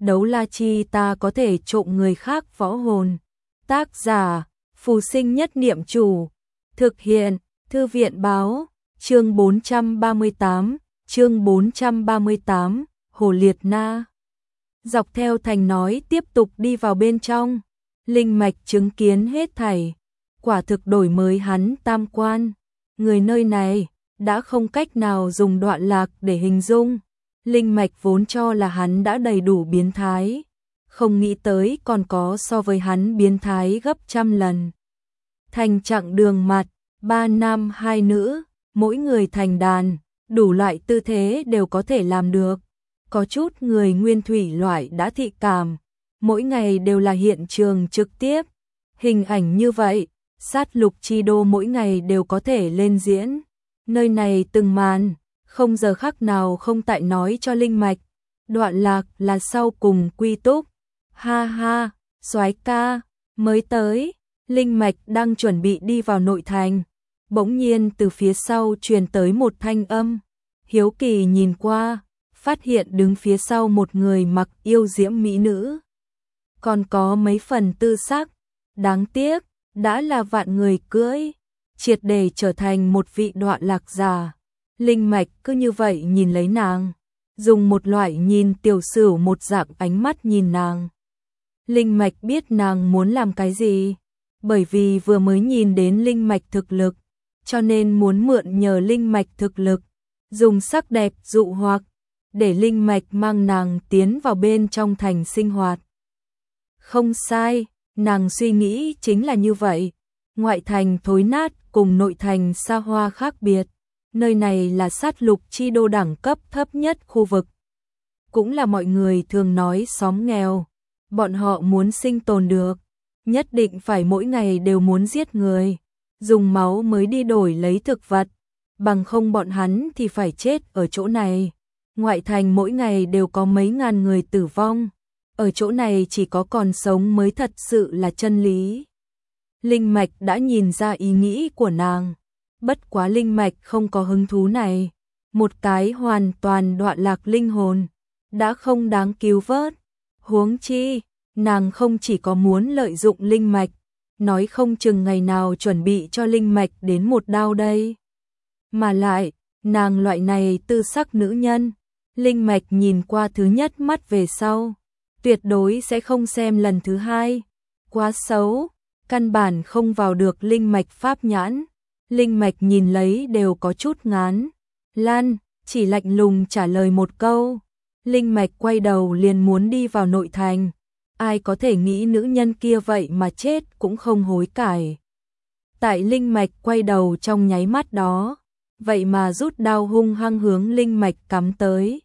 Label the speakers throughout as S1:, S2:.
S1: đấu la chi ta có thể trộm người khác võ hồn. Tác giả, Phù Sinh Nhất Niệm Chủ. Thực hiện, Thư viện Báo. Chương 438, Hồ Liệt Na. Dọc theo thành nói tiếp tục đi vào bên trong. Linh Mạch chứng kiến hết thảy, quả thực đổi mới hắn tam quan. Người nơi này đã không cách nào dùng đoạn lạc để hình dung. Linh Mạch vốn cho là hắn đã đầy đủ biến thái, không nghĩ tới còn có so với hắn biến thái gấp trăm lần. Thành chặng đường mặt, 3 nam 2 nữ, mỗi người thành đàn, đủ loại tư thế đều có thể làm được. Có chút người nguyên thủy loại đã thị cảm, mỗi ngày đều là hiện trường trực tiếp. Hình ảnh như vậy, sát lục chi đô mỗi ngày đều có thể lên diễn. Nơi này từng màn, không giờ khắc nào không tại nói cho Linh Mạch, đoạn lạc là sau cùng quy túc. Ha ha, soái ca, mới tới. Linh Mạch đang chuẩn bị đi vào nội thành, bỗng nhiên từ phía sau truyền tới một thanh âm. Hiếu kỳ nhìn qua, phát hiện đứng phía sau một người mặc yêu diễm mỹ nữ, còn có mấy phần tư sắc. Đáng tiếc, đã là vạn người cưỡi, triệt để trở thành một vị đoạn lạc giả. Linh Mạch cứ như vậy nhìn lấy nàng, dùng một loại nhìn tiểu sử một dạng ánh mắt nhìn nàng. Linh Mạch biết nàng muốn làm cái gì, bởi vì vừa mới nhìn đến Linh Mạch thực lực, cho nên muốn mượn nhờ Linh Mạch thực lực, dùng sắc đẹp dụ hoặc, để Linh Mạch mang nàng tiến vào bên trong thành sinh hoạt. Không sai, nàng suy nghĩ chính là như vậy. Ngoại thành thối nát cùng nội thành xa hoa khác biệt. Nơi này là sát lục chi đô đẳng cấp thấp nhất khu vực, cũng là mọi người thường nói xóm nghèo. Bọn họ muốn sinh tồn được, nhất định phải mỗi ngày đều muốn giết người, dùng máu mới đi đổi lấy thực vật, bằng không bọn hắn thì phải chết ở chỗ này. Ngoại thành mỗi ngày đều có mấy ngàn người tử vong, ở chỗ này chỉ có còn sống mới thật sự là chân lý. Linh Mạch đã nhìn ra ý nghĩ của nàng, bất quá Linh Mạch không có hứng thú này. Một cái hoàn toàn đoạn lạc linh hồn đã không đáng cứu vớt, huống chi nàng không chỉ có muốn lợi dụng Linh Mạch, nói không chừng ngày nào chuẩn bị cho Linh Mạch đến một đao đây. Mà lại, nàng loại này tư sắc nữ nhân, Linh Mạch nhìn qua thứ nhất mắt về sau, tuyệt đối sẽ không xem lần thứ hai. Quá xấu, căn bản không vào được Linh Mạch pháp nhãn. Linh Mạch nhìn lấy đều có chút ngán. Lan, chỉ lạnh lùng trả lời một câu. Linh Mạch quay đầu liền muốn đi vào nội thành. Ai có thể nghĩ nữ nhân kia vậy mà chết cũng không hối cải. Tại Linh Mạch quay đầu trong nháy mắt đó, vậy mà rút đao hung hăng hướng Linh Mạch cắm tới.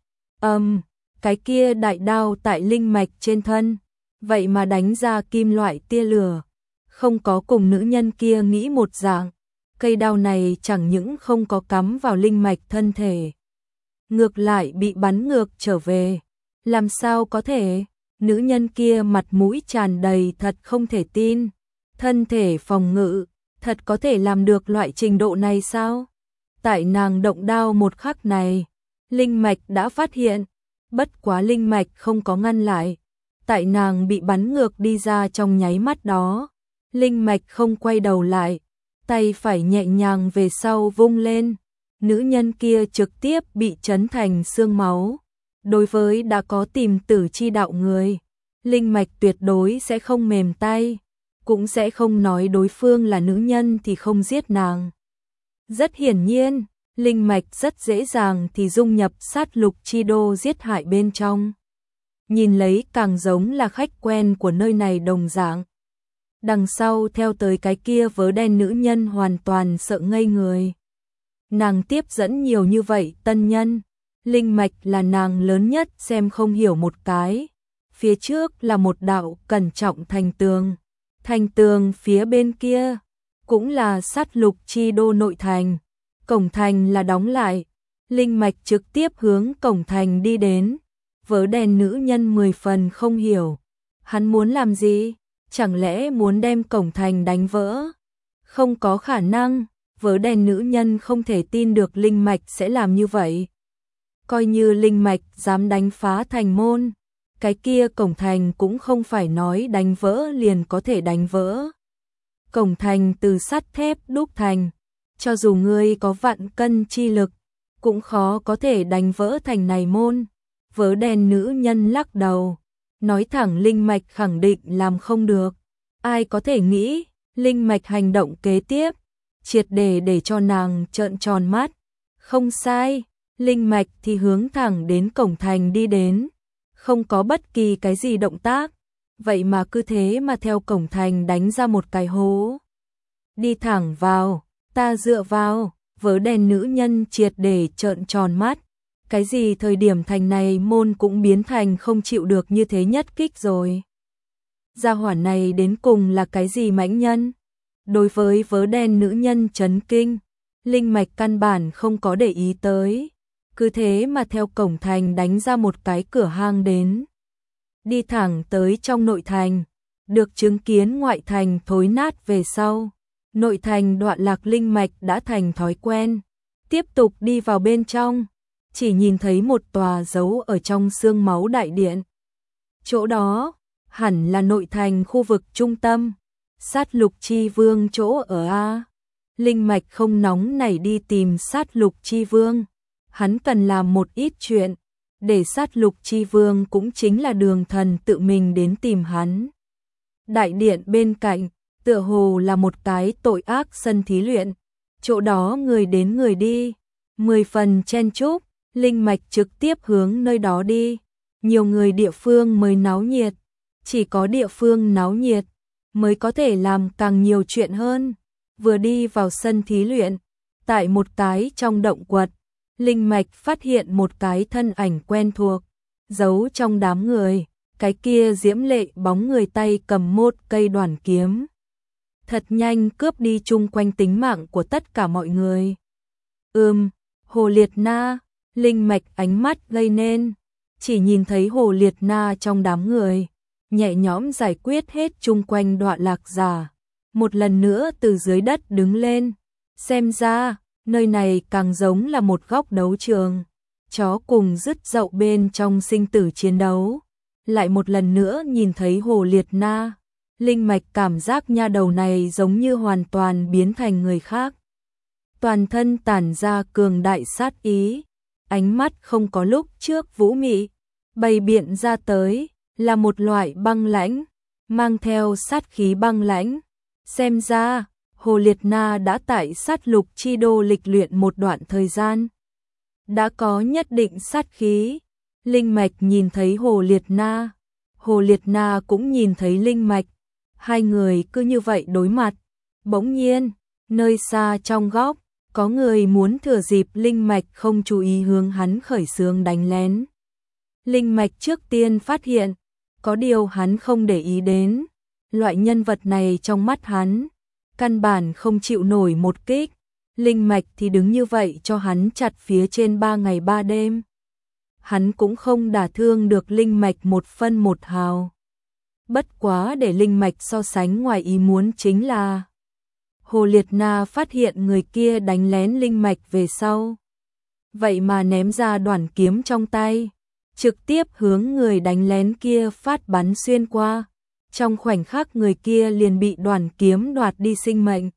S1: Cái kia đại đao tại Linh Mạch trên thân, vậy mà đánh ra kim loại tia lửa. Không có cùng nữ nhân kia nghĩ một dạng, cây đao này chẳng những không có cắm vào Linh Mạch thân thể, ngược lại bị bắn ngược trở về. Làm sao có thể? Nữ nhân kia mặt mũi tràn đầy thật không thể tin. Thân thể phòng ngự, thật có thể làm được loại trình độ này sao? Tại nàng động đao một khắc này, Linh Mạch đã phát hiện, bất quá Linh Mạch không có ngăn lại. Tại nàng bị bắn ngược đi ra trong nháy mắt đó, Linh Mạch không quay đầu lại, tay phải nhẹ nhàng về sau vung lên. Nữ nhân kia trực tiếp bị chấn thành xương máu. Đối với đã có tìm tử chi đạo người, Linh Mạch tuyệt đối sẽ không mềm tay, cũng sẽ không nói đối phương là nữ nhân thì không giết nàng. Rất hiển nhiên, Linh Mạch rất dễ dàng thì dung nhập sát lục chi đô giết hại bên trong. Nhìn lấy càng giống là khách quen của nơi này đồng dạng. Đằng sau theo tới cái kia vớ đen nữ nhân hoàn toàn sợ ngây người. Nàng tiếp dẫn nhiều như vậy tân nhân, Linh Mạch là nàng lớn nhất xem không hiểu một cái. Phía trước là một đạo cẩn trọng thành tường. Thành tường phía bên kia cũng là sát lục chi đô nội thành. Cổng thành là đóng lại. Linh Mạch trực tiếp hướng cổng thành đi đến. Vớ đen nữ nhân 10 phần không hiểu. Hắn muốn làm gì? Chẳng lẽ muốn đem cổng thành đánh vỡ? Không có khả năng. Vớ đen nữ nhân không thể tin được Linh Mạch sẽ làm như vậy. Coi như Linh Mạch dám đánh phá thành môn, cái kia cổng thành cũng không phải nói đánh vỡ liền có thể đánh vỡ. Cổng thành từ sắt thép đúc thành, cho dù ngươi có vạn cân chi lực, cũng khó có thể đánh vỡ thành này môn. Vớ đen nữ nhân lắc đầu, nói thẳng linh mạch khẳng định làm không được. Ai có thể nghĩ, linh mạch hành động kế tiếp, triệt để cho nàng trợn tròn mắt. Không sai, linh mạch thì hướng thẳng đến cổng thành đi đến, không có bất kỳ cái gì động tác, vậy mà cứ thế mà theo cổng thành đánh ra một cái hố. Đi thẳng vào, ta dựa vào, vớ đen nữ nhân triệt để trợn tròn mắt. Cái gì thời điểm thành này môn cũng biến thành không chịu được như thế nhất kích rồi. Gia hỏa này đến cùng là cái gì mãnh nhân? Đối với vớ đen nữ nhân chấn kinh, linh mạch căn bản không có để ý tới. Cứ thế mà theo cổng thành đánh ra một cái cửa hang đến. Đi thẳng tới trong nội thành, được chứng kiến ngoại thành thối nát về sau. Nội thành đoạn lạc linh mạch đã thành thói quen. Tiếp tục đi vào bên trong, chỉ nhìn thấy một tòa giấu ở trong xương máu đại điện. Chỗ đó, hẳn là nội thành khu vực trung tâm. Sát lục chi vương chỗ ở A. Linh mạch không nóng nảy đi tìm sát lục chi vương. Hắn cần làm một ít chuyện, để sát lục chi vương cũng chính là Đường Thần tự mình đến tìm hắn. Đại điện bên cạnh, tựa hồ là một cái tội ác sân thí luyện. Chỗ đó người đến người đi, 10 phần chen chúc, linh mạch trực tiếp hướng nơi đó đi. Nhiều người địa phương mới náo nhiệt, chỉ có địa phương náo nhiệt mới có thể làm càng nhiều chuyện hơn. Vừa đi vào sân thí luyện, tại một cái trong động quật, linh mạch phát hiện một cái thân ảnh quen thuộc, giấu trong đám người, cái kia diễm lệ bóng người tay cầm một cây đoản kiếm. Thật nhanh cướp đi chung quanh tính mạng của tất cả mọi người. Hồ Liệt Na, linh mạch ánh mắt gây nên, chỉ nhìn thấy Hồ Liệt Na trong đám người, nhẹ nhõm giải quyết hết chung quanh đoạn lạc giả. Một lần nữa từ dưới đất đứng lên, xem ra, nơi này càng giống là một góc đấu trường. Chó cùng dứt dậu bên trong sinh tử chiến đấu. Lại một lần nữa nhìn thấy Hồ Liệt Na, linh mạch cảm giác nha đầu này giống như hoàn toàn biến thành người khác. Toàn thân tản ra cường đại sát ý, ánh mắt không có lúc trước vũ mị, bày biện ra tới là một loại băng lãnh, mang theo sát khí băng lãnh. Xem ra, Hồ Liệt Na đã tại sát lục chi đô lịch luyện một đoạn thời gian, đã có nhất định sát khí. Linh mạch nhìn thấy Hồ Liệt Na, Hồ Liệt Na cũng nhìn thấy linh mạch, hai người cứ như vậy đối mặt. Bỗng nhiên, nơi xa trong góc, có người muốn thừa dịp linh mạch không chú ý hướng hắn khởi xướng đánh lén. Linh mạch trước tiên phát hiện, có điều hắn không để ý đến. Loại nhân vật này trong mắt hắn, căn bản không chịu nổi một kích. Linh mạch thì đứng như vậy cho hắn chặt phía trên 3 ngày 3 đêm. Hắn cũng không đả thương được linh mạch một phân một hào. Bất quá để linh mạch so sánh ngoài ý muốn chính là Hồ Liệt Na phát hiện người kia đánh lén linh mạch về sau. Vậy mà ném ra đoản kiếm trong tay, trực tiếp hướng người đánh lén kia phát bắn xuyên qua. Trong khoảnh khắc người kia liền bị đoản kiếm đoạt đi sinh mệnh.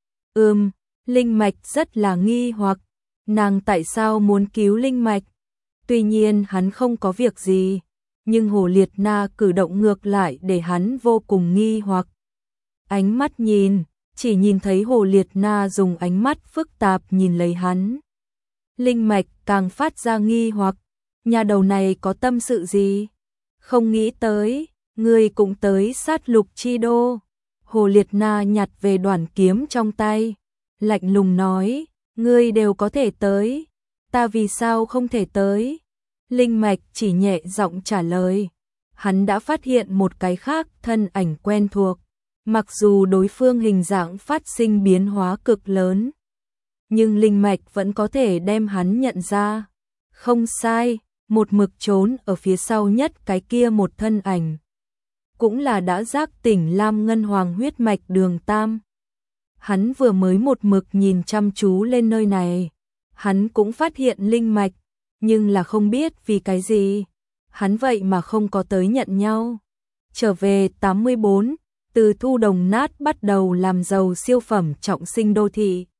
S1: Linh mạch rất là nghi hoặc, nàng tại sao muốn cứu linh mạch? Tuy nhiên hắn không có việc gì, nhưng Hồ Liệt Na cử động ngược lại để hắn vô cùng nghi hoặc. Ánh mắt nhìn, chỉ nhìn thấy Hồ Liệt Na dùng ánh mắt phức tạp nhìn lấy hắn. Linh mạch càng phát ra nghi hoặc, nhà đầu này có tâm sự gì? Không nghĩ tới, ngươi cũng tới sát lục chi đô. Hồ Liệt Na nhặt về đoản kiếm trong tay, lạnh lùng nói, ngươi đều có thể tới, ta vì sao không thể tới? Linh mạch chỉ nhẹ giọng trả lời, hắn đã phát hiện một cái khác thân ảnh quen thuộc, mặc dù đối phương hình dạng phát sinh biến hóa cực lớn, nhưng linh mạch vẫn có thể đem hắn nhận ra. Không sai, một mực trốn ở phía sau nhất cái kia một thân ảnh, cũng là đã giác tỉnh Lam Ngân Hoàng huyết mạch Đường Tam. Hắn vừa mới một mực nhìn chăm chú lên nơi này, hắn cũng phát hiện linh mạch, nhưng là không biết vì cái gì, hắn vậy mà không có tới nhận nhau. Trở về 84, Từ Thu đồng nát bắt đầu làm giàu siêu phẩm trọng sinh đô thị.